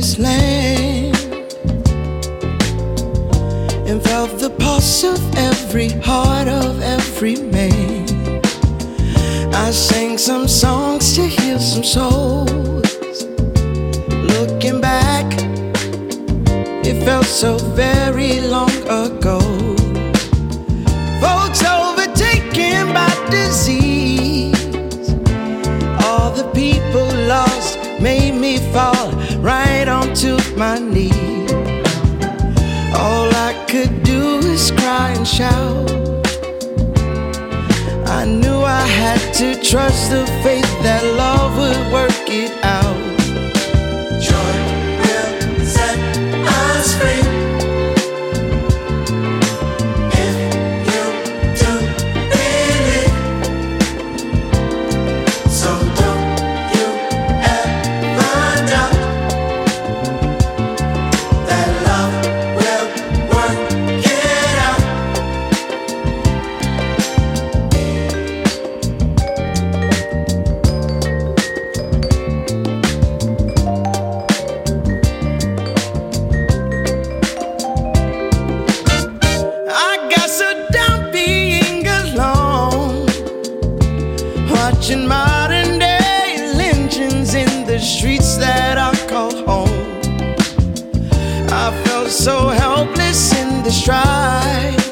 promised land and felt the pulse of every heart of every man. I sang some songs to heal some souls. Looking back, it felt so very long ago. Folks overtaken by disease, all the people lost made me fall right onto my knees. All I could do is cry and shout. I knew I had to trust the faith that love would work it out. Joy will set us free if you do believe. So don't you ever doubt that love will work it out. I got so down being alone, watching modern day lynchings in the streets that I call home. I felt so helpless in the strife